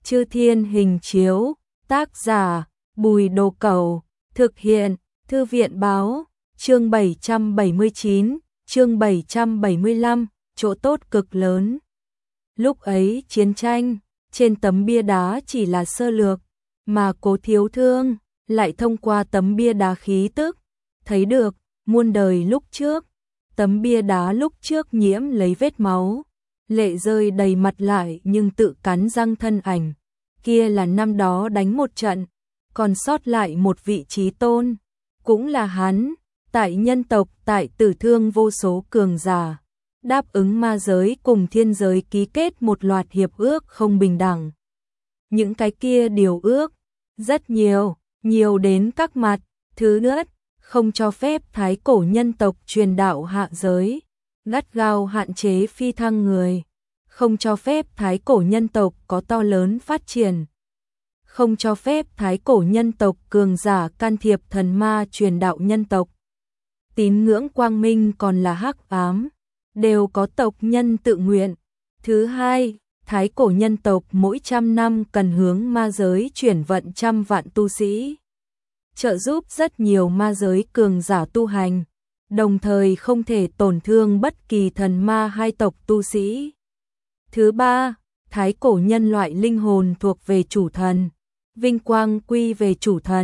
Chư Thiên Hình Chiếu, tác giả Bùi Đồ Cẩu, thực hiện Thư viện Báo, chương 779, chương 775, chỗ tốt cực lớn. Lúc ấy chiến tranh, trên tấm bia đá chỉ là sơ lược, mà Cố Thiếu Thương lại thông qua tấm bia đá khí tức, thấy được muôn đời lúc trước. Tấm bia đá lúc trước nhiễm lấy vết máu, lệ rơi đầy mặt lại nhưng tự cắn răng thân ảnh. Kia là năm đó đánh một trận, còn sót lại một vị trí tôn, cũng là hắn, tại nhân tộc tại tử thương vô số cường giả, đáp ứng ma giới cùng thiên giới ký kết một loạt hiệp ước không bình đẳng. Những cái kia điều ước, rất nhiều, nhiều đến các mặt. Thứ nhất, không cho phép thái cổ nhân tộc truyền đạo hạ giới, gắt gao hạn chế phi thăng người, không cho phép thái cổ nhân tộc có to lớn phát triển, không cho phép thái cổ nhân tộc cường giả can thiệp thần ma truyền đạo nhân tộc. Tín ngưỡng quang minh còn là hắc ám, đều có tộc nhân tự nguyện. Thứ hai, thái cổ nhân tộc mỗi 100 năm cần hướng ma giới chuyển vận 100 vạn tu sĩ, trợ giúp rất nhiều ma giới cường giả tu hành, đồng thời không thể tổn thương bất kỳ thần ma hai tộc tu sĩ. Thứ ba, thái cổ nhân loại linh hồn thuộc về chủ thần, vinh quang quy về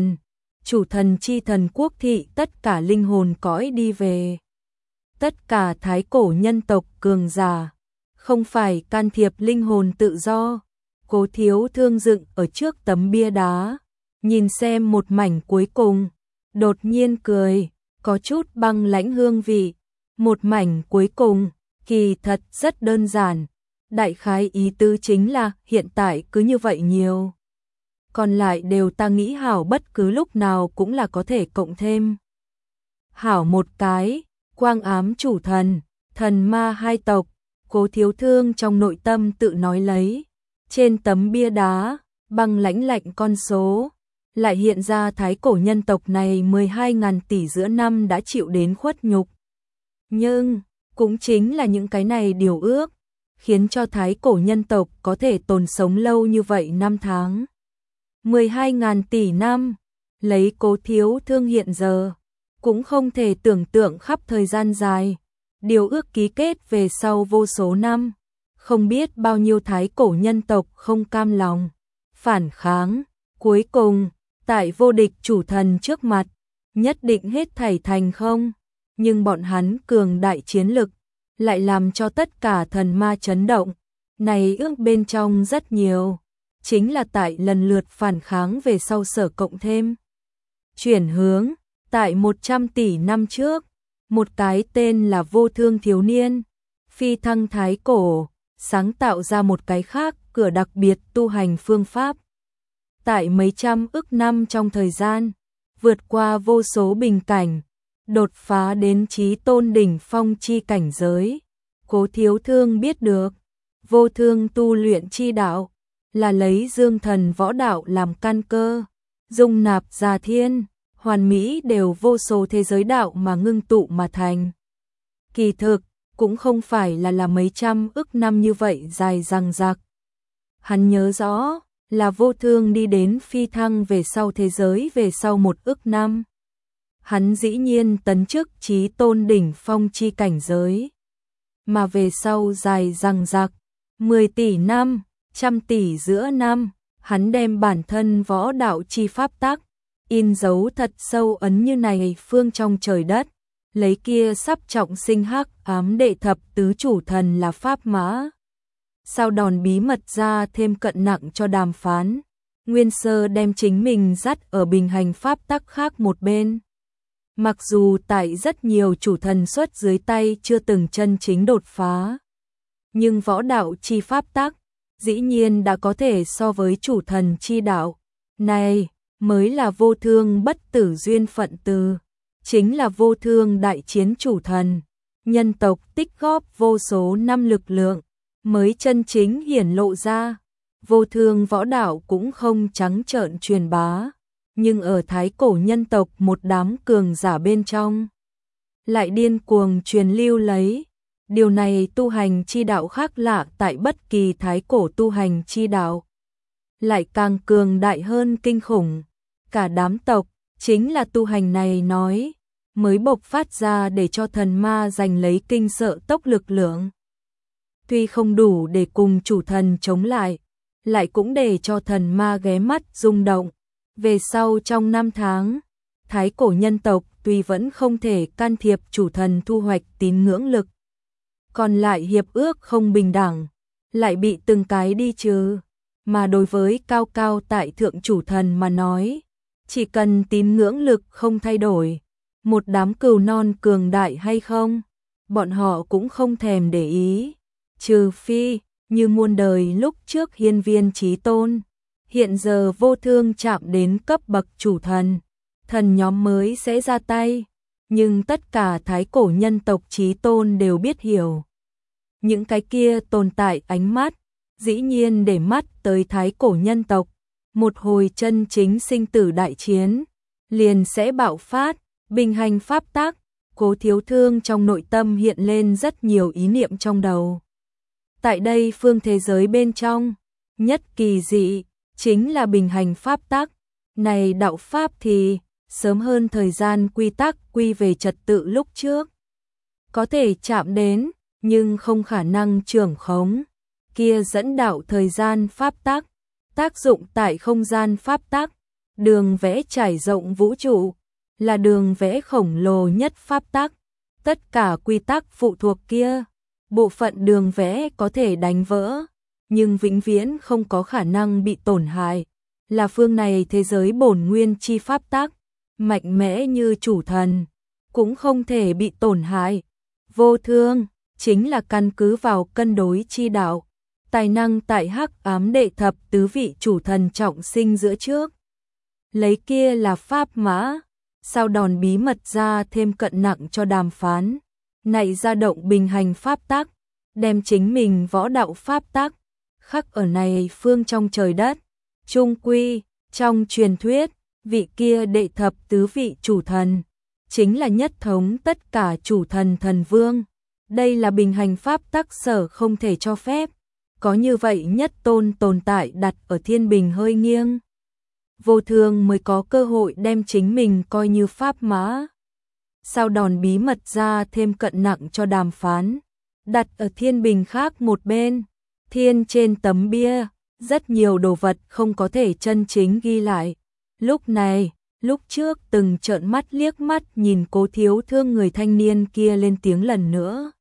chủ thần chi thần quốc thị tất cả linh hồn cõi đi về. Tất cả thái cổ nhân tộc cường giả, không phải can thiệp linh hồn tự do. Cố Thiếu Thương dựng ở trước tấm bia đá, nhìn xem một mảnh cuối cùng, đột nhiên cười, có chút băng lãnh hương vị. Một mảnh cuối cùng, kỳ thật rất đơn giản, đại khái ý tứ chính là hiện tại cứ như vậy nhiều, còn lại đều ta nghĩ hảo bất cứ lúc nào cũng là có thể cộng thêm. Hảo một cái, quang ám chủ thần, thần ma hai tộc, Cố Thiếu Thương trong nội tâm tự nói lấy. Trên tấm bia đá, băng lãnh lạnh con số, lại hiện ra thái cổ nhân tộc này 12.000 tỷ giữa năm đã chịu đến khuất nhục. Nhưng, cũng chính là những cái này điều ước, khiến cho thái cổ nhân tộc có thể tồn sống lâu như vậy năm tháng. 12.000 tỷ năm, lấy Cố Thiếu Thương hiện giờ, cũng không thể tưởng tượng khắp thời gian dài. Điều ước ký kết về sau vô số năm, không biết bao nhiêu thái cổ nhân tộc không cam lòng, phản kháng, cuối cùng, tại vô địch chủ thần trước mặt, nhất định hết thảy thành không, nhưng bọn hắn cường đại chiến lực, lại làm cho tất cả thần ma chấn động. Này ước bên trong rất nhiều, chính là tại lần lượt phản kháng về sau sở cộng thêm. Chuyển hướng, tại 100 tỷ năm trước, một cái tên là Vô Thương thiếu niên, phi thăng thái cổ, sáng tạo ra một cái khác cửa đặc biệt tu hành phương pháp. Tại mấy trăm ức năm trong thời gian, vượt qua vô số bình cảnh, đột phá đến chí tôn đỉnh phong chi cảnh giới. Cố Thiếu Thương biết được, vô thương tu luyện chi đạo, là lấy dương thần võ đạo làm căn cơ, dung nạp gia thiên, hoàn mỹ đều vô số thế giới đạo mà ngưng tụ mà thành. Kỳ thực, cũng không phải là mấy trăm ức năm như vậy dài dằng dặc. Hắn nhớ rõ, là vô thương đi đến phi thăng về sau thế giới về sau 1 ức năm. Hắn dĩ nhiên tấn chức chí tôn đỉnh phong chi cảnh giới. Mà về sau dài dằng dặc, 10 tỷ năm, 100 tỷ giữa năm, hắn đem bản thân võ đạo chi pháp tắc, in dấu thật sâu ấn như này phương trong trời đất, lấy kia sắp trọng sinh hắc ám đệ thập tứ chủ thần là pháp mã. Sau đòn bí mật ra thêm cận nặng cho đàm phán, Nguyên Sơ đem chính mình dắt ở bình hành pháp tắc khác một bên. Mặc dù tại rất nhiều chủ thần xuất dưới tay chưa từng chân chính đột phá, nhưng võ đạo chi pháp tắc, dĩ nhiên đã có thể so với chủ thần chi đạo. Này, mới là vô thương bất tử duyên phận từ, chính là vô thương đại chiến chủ thần, nhân tộc tích góp vô số năm lực lượng, mới chân chính hiển lộ ra. Vô thương võ đạo cũng không trắng trợn truyền bá, nhưng ở thái cổ nhân tộc một đám cường giả bên trong, lại điên cuồng truyền lưu lấy. Điều này tu hành chi đạo khác lạ tại bất kỳ thái cổ tu hành chi đạo. lại càng cường đại hơn kinh khủng. Cả đám tộc, chính là tu hành này nói, mới bộc phát ra để cho thần ma giành lấy kinh sợ tốc lực lượng. Tuy không đủ để cùng chủ thần chống lại cũng để cho thần ma ghé mắt rung động. Về sau trong 5 tháng, thái cổ nhân tộc tuy vẫn không thể can thiệp chủ thần thu hoạch tín ngưỡng lực, còn lại hiệp ước không bình đẳng, lại bị từng cái đi trừ. Mà đối với cao cao tại thượng chủ thần mà nói, chỉ cần tín ngưỡng lực không thay đổi, một đám cừu non cường đại hay không, bọn họ cũng không thèm để ý. Trừ phi, như muôn đời lúc trước hiên viên chí tôn, hiện giờ vô thương chạm đến cấp bậc chủ thần, thần nhóm mới sẽ ra tay. Nhưng tất cả thái cổ nhân tộc chí tôn đều biết hiểu. Những cái kia tồn tại ánh mắt, dĩ nhiên để mắt tới thái cổ nhân tộc. Một hồi chân chính sinh tử đại chiến, liền sẽ bạo phát, bình hành pháp tắc. Cố Thiếu Thương trong nội tâm hiện lên rất nhiều ý niệm trong đầu. Tại đây phương thế giới bên trong, nhất kỳ dị, chính là bình hành pháp tắc. Này đạo pháp thì, sớm hơn thời gian quy tắc quy về trật tự lúc trước. Có thể chạm đến, nhưng không khả năng trưởng khống. Kia dẫn đạo thời gian pháp tắc, tác dụng tại không gian pháp tắc, đường vẽ trải rộng vũ trụ, là đường vẽ khổng lồ nhất pháp tắc. Tất cả quy tắc phụ thuộc kia, bộ phận đường vẽ có thể đánh vỡ, nhưng vĩnh viễn không có khả năng bị tổn hại. Là phương này thế giới bổn nguyên chi pháp tắc, mạnh mẽ như chủ thần, cũng không thể bị tổn hại. Vô thương, chính là căn cứ vào cân đối chi đạo, tài năng tại hắc ám đệ thập tứ vị chủ thần trọng sinh giữa trước. Lấy kia là pháp mã, sau đòn bí mật ra thêm cận nặng cho đàm phán, nảy ra động bình hành pháp tắc, đem chính mình võ đạo pháp tắc, khắc ở này phương trong trời đất. Trung quy, trong truyền thuyết, vị kia đệ thập tứ vị chủ thần, chính là nhất thống tất cả chủ thần thần vương. Đây là bình hành pháp tắc sở không thể cho phép. Có như vậy nhất tôn tồn tại đặt ở thiên bình hơi nghiêng. Vô thương mới có cơ hội đem chính mình coi như pháp mã. Sau đòn bí mật ra thêm cận nặng cho đàm phán, đặt ở thiên bình khác một bên. Thiên trên tấm bia, rất nhiều đồ vật không có thể chân chính ghi lại. Lúc này, lúc trước từng trợn mắt liếc mắt nhìn Cố Thiếu Thương người thanh niên kia lên tiếng lần nữa.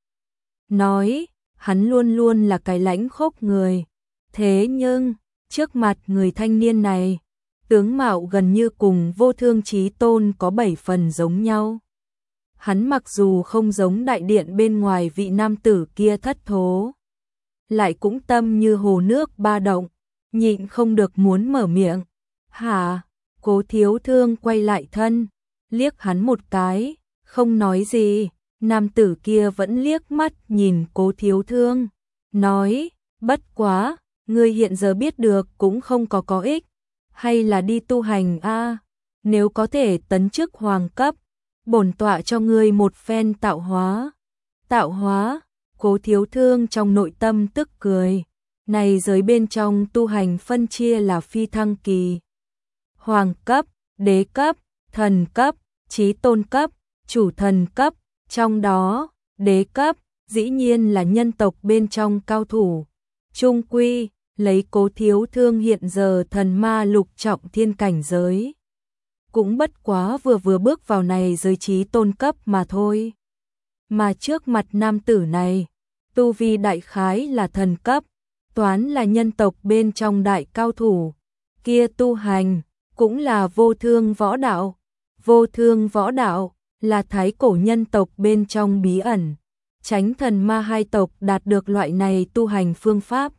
Nói, hắn luôn luôn là cái lãnh khốc người. Thế nhưng, trước mặt người thanh niên này, tướng mạo gần như cùng Vô Thương Chí Tôn có 7 phần giống nhau. Hắn mặc dù không giống đại điện bên ngoài vị nam tử kia thất thố, lại cũng tâm như hồ nước ba động, nhịn không được muốn mở miệng. Hả? Cố Thiếu Thương quay lại thân, liếc hắn một cái, không nói gì. Nam tử kia vẫn liếc mắt nhìn Cố Thiếu Thương, nói, bất quá, ngươi hiện giờ biết được cũng không có ích, hay là đi tu hành a, nếu có thể tấn chức hoàng cấp, bổn tọa cho ngươi một phen tạo hóa. Tạo hóa? Cố Thiếu Thương trong nội tâm tức cười, này giới bên trong tu hành phân chia là phi thăng kỳ, hoàng cấp, đế cấp, thần cấp, chí tôn cấp, chủ thần cấp. Trong đó, đế cấp, dĩ nhiên là nhân tộc bên trong cao thủ. Trung quy, lấy Cố Thiếu Thương hiện giờ thần ma lục trọng thiên cảnh giới, cũng bất quá vừa bước vào này giới chí tôn cấp mà thôi. Mà trước mặt nam tử này, tu vi đại khái là thần cấp, toán là nhân tộc bên trong đại cao thủ. Kia tu hành, cũng là vô thương võ đạo. Vô thương võ đạo là thái cổ nhân tộc bên trong bí ẩn, tránh thần ma hai tộc đạt được loại này tu hành phương pháp.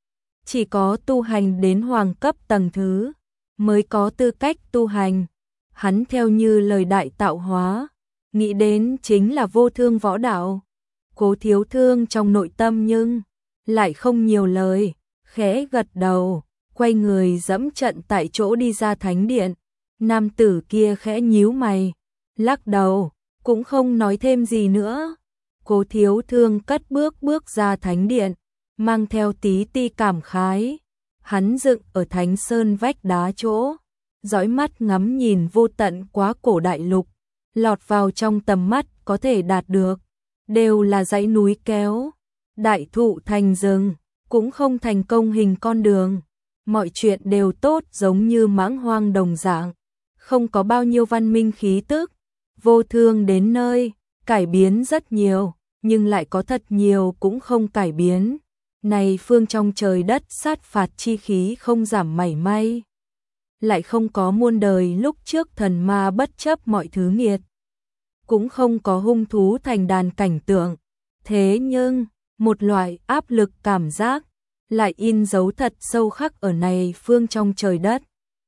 Chỉ có tu hành đến hoàng cấp tầng thứ, mới có tư cách tu hành. Hắn theo như lời đại tạo hóa, nghĩ đến chính là vô thương võ đạo. Cố Thiếu Thương trong nội tâm nhưng lại không nhiều lời, khẽ gật đầu, quay người dẫm trận tại chỗ đi ra thánh điện. Nam tử kia khẽ nhíu mày, lắc đầu, cũng không nói thêm gì nữa. Cố Thiếu Thương cất bước ra thánh điện, mang theo tí ti cảm khái. Hắn dựng ở Thánh Sơn vách đá chỗ, dõi mắt ngắm nhìn vô tận quá cổ đại lục, lọt vào trong tầm mắt có thể đạt được, đều là dãy núi kéo, đại thụ thành rừng, cũng không thành công hình con đường. Mọi chuyện đều tốt giống như mãng hoang đồng dạng, không có bao nhiêu văn minh khí tức. Vô Thương đến nơi, cải biến rất nhiều, nhưng lại có thật nhiều cũng không cải biến. Này phương trong trời đất sát phạt chi khí không giảm mảy may. Lại không có muôn đời lúc trước thần ma bất chấp mọi thứ nghiệt. Cũng không có hung thú thành đàn cảnh tượng. Thế nhưng, một loại áp lực cảm giác lại in dấu thật sâu khắc ở này phương trong trời đất.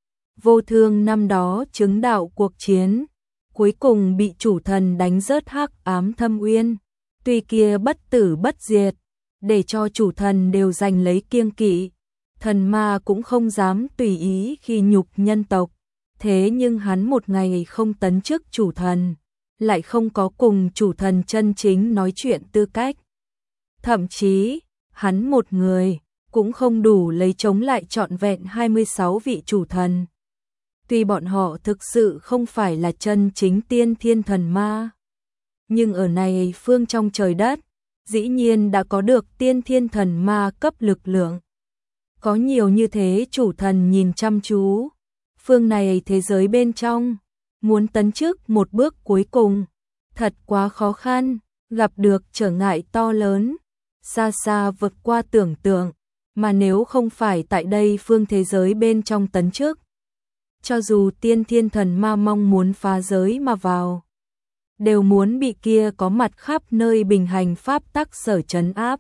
Vô Thương năm đó chứng đạo cuộc chiến, cuối cùng bị chủ thần đánh rớt hắc ám thâm uyên, tuy kia bất tử bất diệt, để cho chủ thần đều giành lấy kiêng kỵ, thần ma cũng không dám tùy ý khi nhục nhân tộc, thế nhưng hắn một ngày không tấn chức chủ thần, lại không có cùng chủ thần chân chính nói chuyện tư cách. Thậm chí, hắn một người cũng không đủ lấy chống lại trọn vẹn 26 vị chủ thần. Tuy bọn họ thực sự không phải là chân chính tiên thiên thần ma, nhưng ở này phương trong trời đất, dĩ nhiên đã có được tiên thiên thần ma cấp lực lượng. Có nhiều như thế chủ thần nhìn chăm chú, phương này thế giới bên trong, muốn tấn chức một bước cuối cùng, thật quá khó khăn, gặp được trở ngại to lớn, xa xa vượt qua tưởng tượng, mà nếu không phải tại đây phương thế giới bên trong tấn chức, cho dù tiên thiên thần ma mong muốn phá giới mà vào, đều muốn bị kia có mặt khắp nơi bình hành pháp tắc sở trấn áp.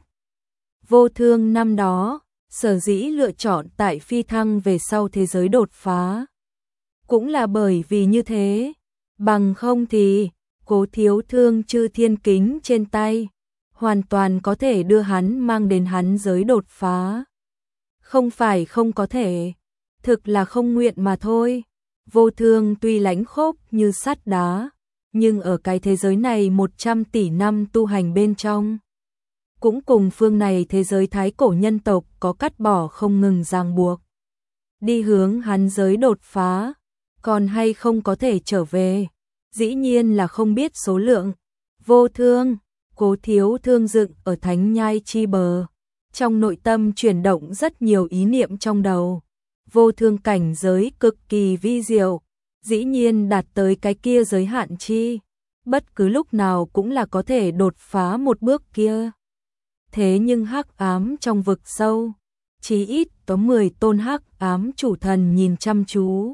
Vô Thương năm đó, sở dĩ lựa chọn tại phi thăng về sau thế giới đột phá. Cũng là bởi vì như thế, bằng không thì, Cố Thiếu Thương chư thiên kính trên tay, hoàn toàn có thể đưa hắn mang đến hắn giới đột phá. Không phải không có thể, thực là không nguyện mà thôi. Vô Thương tuy lãnh khốc như sắt đá, nhưng ở cái thế giới này 100 tỷ năm tu hành bên trong, cũng cùng phương này thế giới thái cổ nhân tộc có cắt bỏ không ngừng ràng buộc. Đi hướng hắn giới đột phá, còn hay không có thể trở về, dĩ nhiên là không biết số lượng. Vô Thương, Cố Thiếu Thương dựng ở thánh nhai chi bờ, trong nội tâm chuyển động rất nhiều ý niệm trong đầu. Vô Thương cảnh giới cực kỳ vi diệu, dĩ nhiên đạt tới cái kia giới hạn chi, bất cứ lúc nào cũng là có thể đột phá một bước kia. Thế nhưng hắc ám trong vực sâu, chí ít có 10 tôn hắc ám chủ thần nhìn chăm chú.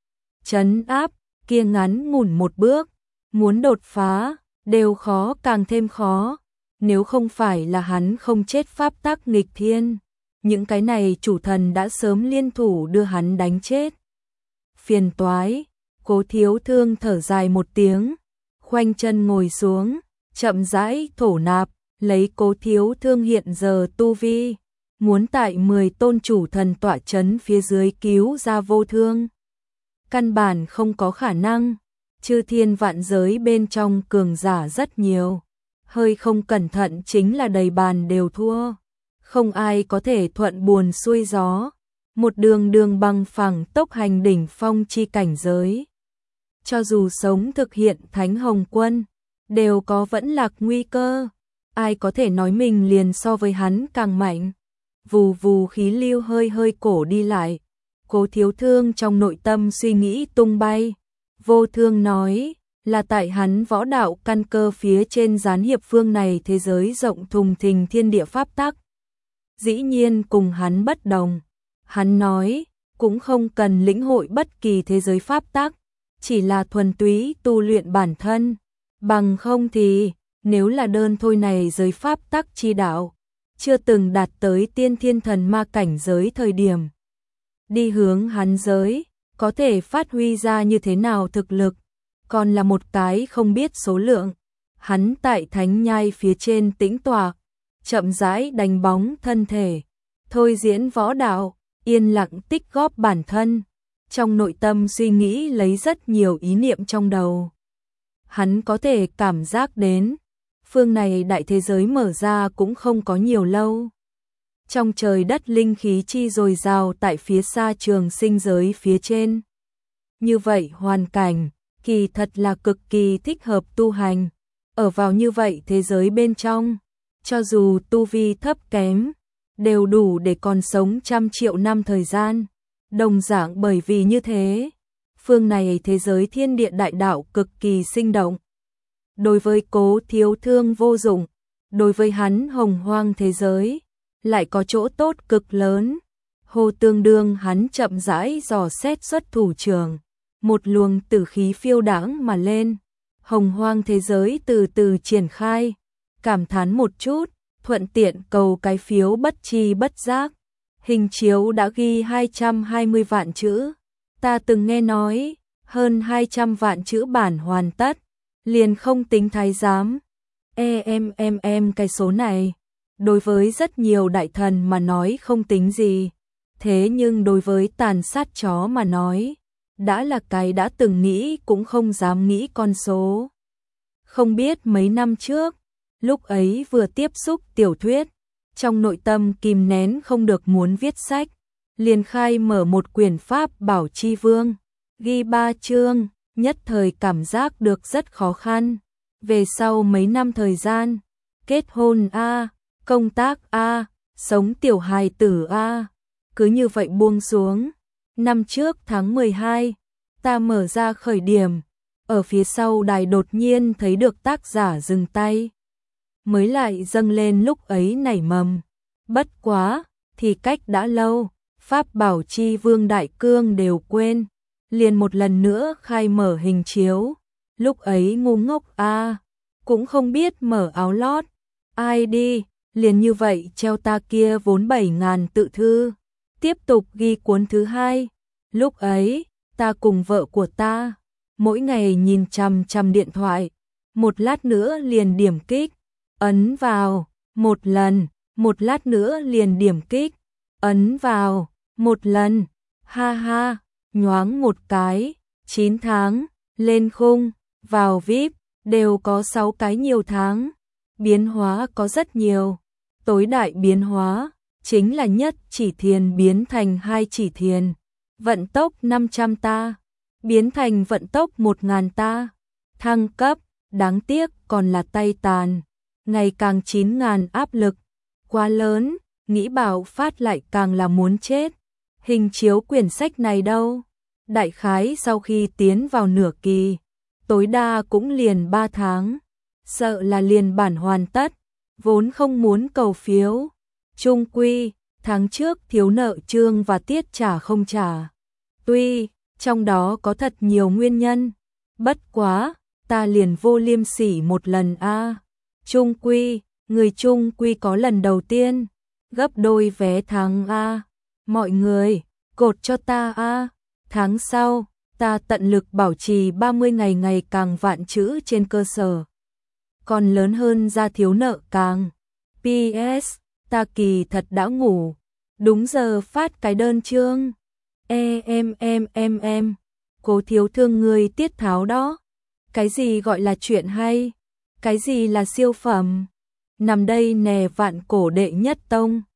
Trấn áp, kia ngắn ngủn một bước, muốn đột phá, đều khó càng thêm khó, nếu không phải là hắn không chết pháp tắc nghịch thiên. Những cái này chủ thần đã sớm liên thủ đưa hắn đánh chết. Phiền toái, Cố Thiếu Thương thở dài một tiếng, khoanh chân ngồi xuống, chậm rãi thổ nạp, lấy Cố Thiếu Thương hiện giờ tu vi, muốn tại 10 tôn chủ thần tọa chấn phía dưới cứu ra Vô Thương. Căn bản không có khả năng, chư thiên vạn giới bên trong cường giả rất nhiều, hơi không cẩn thận chính là đầy bàn đều thua. Không ai có thể thuận buồm xuôi gió, một đường đường bằng phẳng tốc hành đỉnh phong chi cảnh giới. Cho dù sống thực hiện Thánh Hồng Quân, đều có vẫn lạc nguy cơ, ai có thể nói mình liền so với hắn càng mạnh. Vù vù khí lưu hơi hơi cổ đi lại, Cố Thiếu Thương trong nội tâm suy nghĩ tung bay. Vô Thương nói, là tại hắn võ đạo căn cơ phía trên gián hiệp phương này thế giới rộng thùng thình thiên địa pháp tắc. Dĩ nhiên cùng hắn bất đồng. Hắn nói, cũng không cần lĩnh hội bất kỳ thế giới pháp tắc, chỉ là thuần túy tu luyện bản thân. Bằng không thì, nếu là đơn thôi này giới pháp tắc chi đạo, chưa từng đạt tới tiên thiên thần ma cảnh giới thời điểm. Đi hướng hắn giới, có thể phát huy ra như thế nào thực lực, còn là một cái không biết số lượng. Hắn tại thánh nhai phía trên tĩnh tọa, chậm rãi đánh bóng thân thể, thôi diễn võ đạo, yên lặng tích góp bản thân, trong nội tâm suy nghĩ lấy rất nhiều ý niệm trong đầu. Hắn có thể cảm giác đến, phương này đại thế giới mở ra cũng không có nhiều lâu. trong trời đất linh khí chi dồi dào tại phía xa trường sinh giới phía trên. Như vậy hoàn cảnh, kỳ thật là cực kỳ thích hợp tu hành, ở vào như vậy thế giới bên trong, cho dù tu vi thấp kém, đều đủ để còn sống trăm triệu năm thời gian. Đồng dạng bởi vì như thế, phương này thế giới thiên địa đại đạo cực kỳ sinh động. Đối với Cố Thiếu Thương vô dụng, đối với hắn hồng hoang thế giới, lại có chỗ tốt cực lớn. Hồ tương đương hắn chậm rãi dò xét xuất thủ trường, một luồng tử khí phiêu đãng mà lên, hồng hoang thế giới từ từ triển khai, cảm thán một chút, thuận tiện cầu cái phiếu bất chi bất giác. Hình chiếu đã ghi 220 vạn chữ, ta từng nghe nói, hơn 200 vạn chữ bản hoàn tất, liền không tính thái giám. Cái số này, đối với rất nhiều đại thần mà nói không tính gì, thế nhưng đối với tàn sát chó mà nói, đã là cái đã từng nghĩ cũng không dám nghĩ con số. Không biết mấy năm trước, lúc ấy vừa tiếp xúc tiểu thuyết, trong nội tâm kìm nén không được muốn viết sách, liền khai mở một quyển Pháp Bảo Chi Vương, ghi 3 chương, nhất thời cảm giác được rất khó khăn. Về sau mấy năm thời gian, kết hôn a, công tác a, sống tiểu hài tử a, cứ như vậy buông xuống. Năm trước tháng 12, ta mở ra khởi điểm, ở phía sau đài đột nhiên thấy được tác giả dừng tay, mới lại dâng lên lúc ấy nảy mầm. Bất quá, thì cách đã lâu, Pháp Bảo Chi Vương đại cương đều quên, liền một lần nữa khai mở hình chiếu. Lúc ấy ngu ngốc a, cũng không biết mở áo lót, ai đi, liền như vậy treo ta kia vốn 7.000 tự thư, tiếp tục ghi cuốn thứ hai. Lúc ấy, ta cùng vợ của ta, mỗi ngày nhìn chằm chằm điện thoại, một lát nữa liền điểm kích, ấn vào, một lần, một lát nữa liền điểm kích, ấn vào, một lần, ha ha, nhoáng một cái, 9 tháng, lên khung, vào VIP, đều có 6 cái nhiều tháng, biến hóa có rất nhiều, tối đại biến hóa, chính là nhất chỉ thiền biến thành 2 chỉ thiền, vận tốc 500 ta, biến thành vận tốc 1.000 ta, thăng cấp, đáng tiếc còn là tay tàn, ngày càng 9.000 áp lực, quá lớn, nghĩ bảo phát lại càng là muốn chết. Hình chiếu quyển sách này đâu? Đại khái sau khi tiến vào nửa kỳ, tối đa cũng liền 3 tháng, sợ là liền bản hoàn tất, vốn không muốn cầu phiếu. Chung quy, tháng trước thiếu nợ chương và tiết trả không trả. Tuy, trong đó có thật nhiều nguyên nhân, bất quá, ta liền vô liêm sỉ một lần a. Chung quy, người chung quy có lần đầu tiên, gấp đôi vé tháng a. Mọi người, cột cho ta a. Tháng sau, ta tận lực bảo trì 30 ngày ngày càng vạn chữ trên cơ sở. Còn lớn hơn ra thiếu nợ càng. PS, ta kỳ thật đã ngủ. Đúng giờ phát cái đơn chương. Cố Thiếu Thương người tiết tháo đó. Cái gì gọi là chuyện hay? Cái gì là siêu phẩm? Nằm đây nè vạn cổ đệ nhất tông.